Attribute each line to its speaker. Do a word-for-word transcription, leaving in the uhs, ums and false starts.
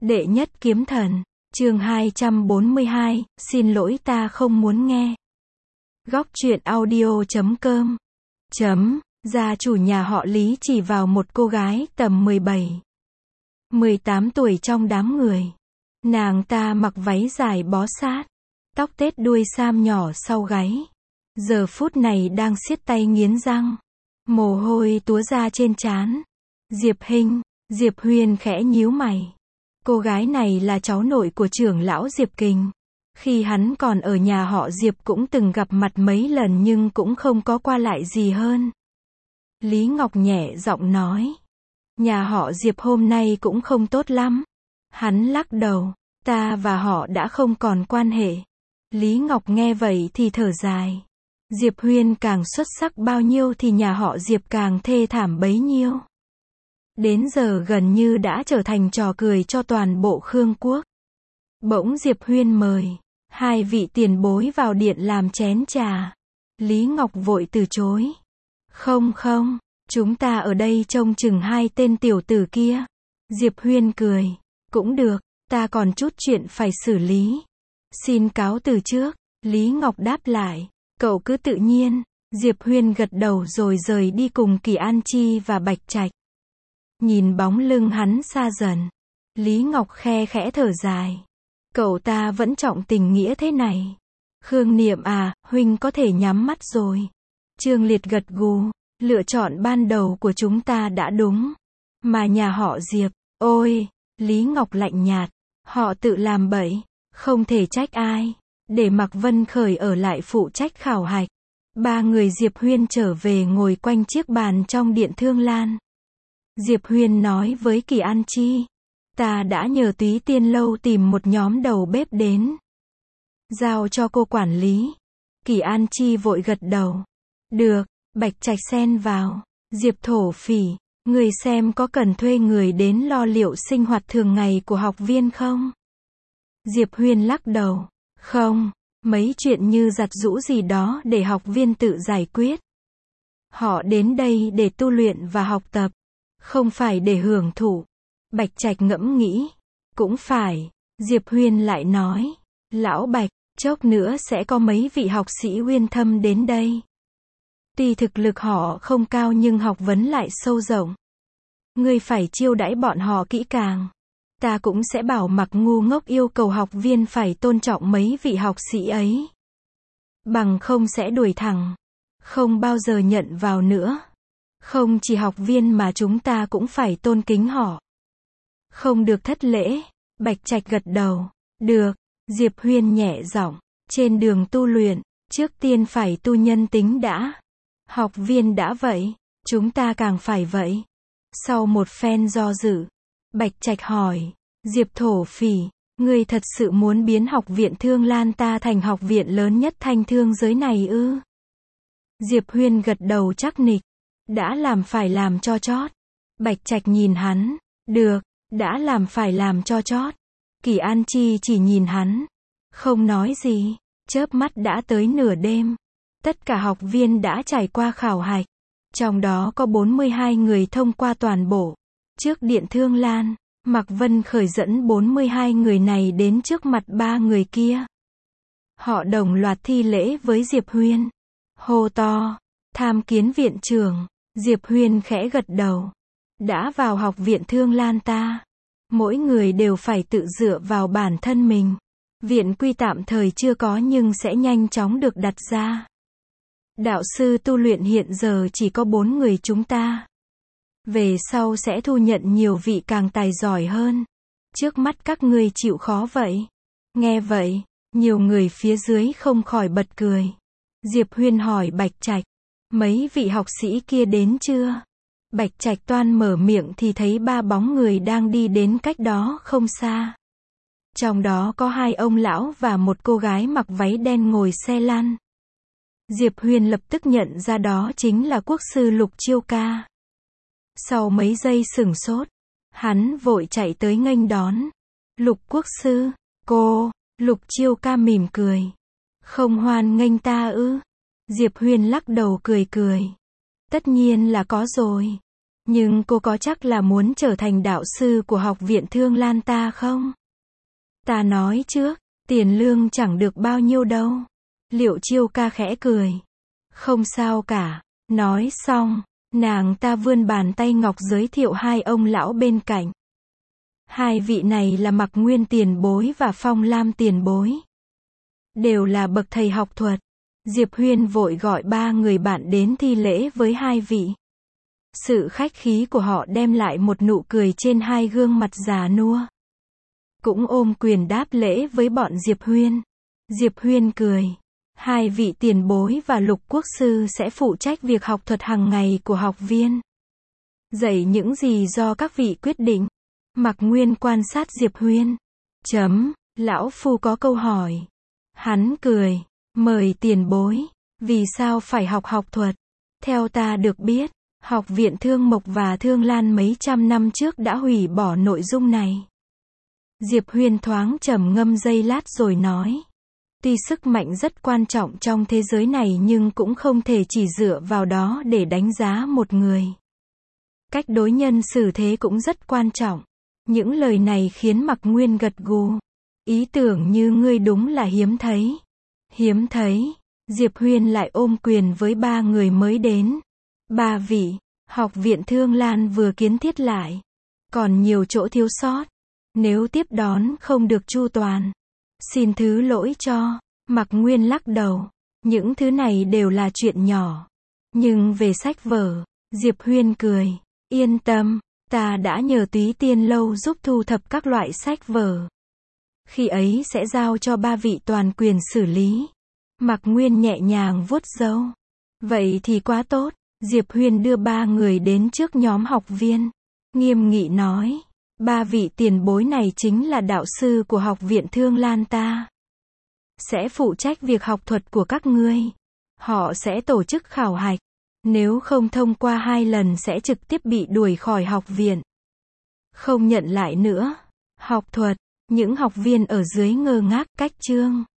Speaker 1: Đệ nhất kiếm thần, chương hai trăm bốn mươi hai, xin lỗi ta không muốn nghe. Góc truyện audio chấm com chấm, gia chủ nhà họ Lý chỉ vào một cô gái tầm mười bảy, mười tám tuổi trong đám người. Nàng ta mặc váy dài bó sát, tóc tết đuôi sam nhỏ sau gáy. Giờ phút này đang siết tay nghiến răng, mồ hôi túa ra trên trán. Diệp Hinh, Diệp Huyền khẽ nhíu mày. Cô gái này là cháu nội của trưởng lão Diệp Kình. Khi hắn còn ở nhà họ Diệp cũng từng gặp mặt mấy lần nhưng cũng không có qua lại gì hơn. Lý Ngọc nhẹ giọng nói. Nhà họ Diệp hôm nay cũng không tốt lắm. Hắn lắc đầu. Ta và họ đã không còn quan hệ. Lý Ngọc nghe vậy thì thở dài. Diệp Huyền càng xuất sắc bao nhiêu thì nhà họ Diệp càng thê thảm bấy nhiêu. Đến giờ gần như đã trở thành trò cười cho toàn bộ Khương quốc. Bỗng Diệp Huyền mời hai vị tiền bối vào điện làm chén trà. Lý Ngọc vội từ chối. Không không, chúng ta ở đây trông chừng hai tên tiểu tử kia. Diệp Huyền cười. Cũng được, ta còn chút chuyện phải xử lý. Xin cáo từ trước. Lý Ngọc đáp lại. Cậu cứ tự nhiên. Diệp Huyền gật đầu rồi rời đi cùng Kỳ An Chi và Bạch Trạch. Nhìn bóng lưng hắn xa dần, Lý Ngọc khe khẽ thở dài. Cậu ta vẫn trọng tình nghĩa thế này. Khương Niệm à, huynh có thể nhắm mắt rồi. Trương Liệt gật gù. Lựa chọn ban đầu của chúng ta đã đúng. Mà nhà họ Diệp, ôi, Lý Ngọc lạnh nhạt. Họ tự làm bậy, không thể trách ai. Để Mạc Vân Khởi ở lại phụ trách khảo hạch. Ba người Diệp Huyền trở về ngồi quanh chiếc bàn trong điện Thương Lan. Diệp Huyền nói với Kỳ An Chi. Ta đã nhờ Túy Tiên Lâu tìm một nhóm đầu bếp đến. Giao cho cô quản lý. Kỳ An Chi vội gật đầu. Được, Bạch Trạch xen vào. Diệp Thổ Phỉ, người xem có cần thuê người đến lo liệu sinh hoạt thường ngày của học viên không? Diệp Huyền lắc đầu. Không, mấy chuyện như giặt giũ gì đó để học viên tự giải quyết. Họ đến đây để tu luyện và học tập. Không phải để hưởng thụ. Bạch Trạch ngẫm nghĩ. Cũng phải. Diệp Huyền lại nói. Lão Bạch, chốc nữa sẽ có mấy vị học sĩ uyên thâm đến đây. Tuy thực lực họ không cao nhưng học vấn lại sâu rộng. Ngươi phải chiêu đãi bọn họ kỹ càng. Ta cũng sẽ bảo Mặc ngu ngốc yêu cầu học viên phải tôn trọng mấy vị học sĩ ấy. Bằng không sẽ đuổi thẳng. Không bao giờ nhận vào nữa. Không chỉ học viên mà chúng ta cũng phải tôn kính họ. Không được thất lễ. Bạch Trạch gật đầu. Được. Diệp Huyền nhẹ giọng. Trên đường tu luyện, trước tiên phải tu nhân tính đã. Học viên đã vậy, chúng ta càng phải vậy. Sau một phen do dự, Bạch Trạch hỏi. Diệp Thổ Phỉ, ngươi thật sự muốn biến học viện Thương Lan ta thành học viện lớn nhất thanh thương giới này ư? Diệp Huyền gật đầu chắc nịch. Đã làm phải làm cho chót. Bạch Trạch nhìn hắn. Được, đã làm phải làm cho chót. Kỳ An Chi chỉ nhìn hắn. Không nói gì. Chớp mắt đã tới nửa đêm. Tất cả học viên đã trải qua khảo hạch. Trong đó có bốn mươi hai người thông qua toàn bộ. Trước điện Thương Lan, Mạc Vân Khởi dẫn bốn mươi hai người này đến trước mặt ba người kia. Họ đồng loạt thi lễ với Diệp Huyền. Hô to. Tham kiến viện trưởng. Diệp Huyền khẽ gật đầu. Đã vào học viện Thương Lan ta. Mỗi người đều phải tự dựa vào bản thân mình. Viện quy tạm thời chưa có nhưng sẽ nhanh chóng được đặt ra. Đạo sư tu luyện hiện giờ chỉ có bốn người chúng ta. Về sau sẽ thu nhận nhiều vị càng tài giỏi hơn. Trước mắt các ngươi chịu khó vậy. Nghe vậy, nhiều người phía dưới không khỏi bật cười. Diệp Huyền hỏi Bạch Trạch. Mấy vị học sĩ kia đến chưa? Bạch Trạch toan mở miệng thì thấy ba bóng người đang đi đến cách đó không xa. Trong đó có hai ông lão và một cô gái mặc váy đen ngồi xe lăn. Diệp Huyền lập tức nhận ra đó chính là quốc sư Lục Chiêu Ca. Sau mấy giây sửng sốt, hắn vội chạy tới nghênh đón. Lục quốc sư, cô. Lục Chiêu Ca mỉm cười. Không hoan nghênh ta ư? Diệp Huyền lắc đầu cười cười. Tất nhiên là có rồi. Nhưng cô có chắc là muốn trở thành đạo sư của học viện Thương Lan ta không? Ta nói trước, tiền lương chẳng được bao nhiêu đâu. Liệu Chiêu Ca khẽ cười. Không sao cả. Nói xong, nàng ta vươn bàn tay ngọc giới thiệu hai ông lão bên cạnh. Hai vị này là Mặc Nguyên tiền bối và Phong Lam tiền bối. Đều là bậc thầy học thuật. Diệp Huyên vội gọi ba người bạn đến thi lễ với hai vị. Sự khách khí của họ đem lại một nụ cười trên hai gương mặt già nua. Cũng ôm quyền đáp lễ với bọn Diệp Huyên. Diệp Huyên cười. Hai vị tiền bối và Lục quốc sư sẽ phụ trách việc học thuật hàng ngày của học viên. Dạy những gì do các vị quyết định. Mặc Nguyên quan sát Diệp Huyên. Chấm, lão phu có câu hỏi. Hắn cười. Mời tiền bối. Vì sao phải học học thuật? Theo ta được biết, học viện Thương Mộc và Thương Lan mấy trăm năm trước đã hủy bỏ nội dung này. Diệp Huyên thoáng trầm ngâm giây lát rồi nói. Tuy sức mạnh rất quan trọng trong thế giới này nhưng cũng không thể chỉ dựa vào đó để đánh giá một người. Cách đối nhân xử thế cũng rất quan trọng. Những lời này khiến Mặc Nguyên gật gù. Ý tưởng như ngươi đúng là hiếm thấy. Hiếm thấy. Diệp Huyên lại ôm quyền với ba người mới đến. Ba vị, học viện Thương Lan vừa kiến thiết lại. Còn nhiều chỗ thiếu sót. Nếu tiếp đón không được chu toàn, xin thứ lỗi cho. Mặc Nguyên lắc đầu. Những thứ này đều là chuyện nhỏ. Nhưng về sách vở, Diệp Huyên cười. Yên tâm, ta đã nhờ Túy Tiên Lâu giúp thu thập các loại sách vở. Khi ấy sẽ giao cho ba vị toàn quyền xử lý. Mặc Nguyên nhẹ nhàng vuốt râu. Vậy thì quá tốt. Diệp Huyên đưa ba người đến trước nhóm học viên. Nghiêm nghị nói. Ba vị tiền bối này chính là đạo sư của học viện Thương Lan ta. Sẽ phụ trách việc học thuật của các ngươi. Họ sẽ tổ chức khảo hạch. Nếu không thông qua hai lần sẽ trực tiếp bị đuổi khỏi học viện. Không nhận lại nữa. Học thuật. Những học viên ở dưới ngơ ngác cách chương.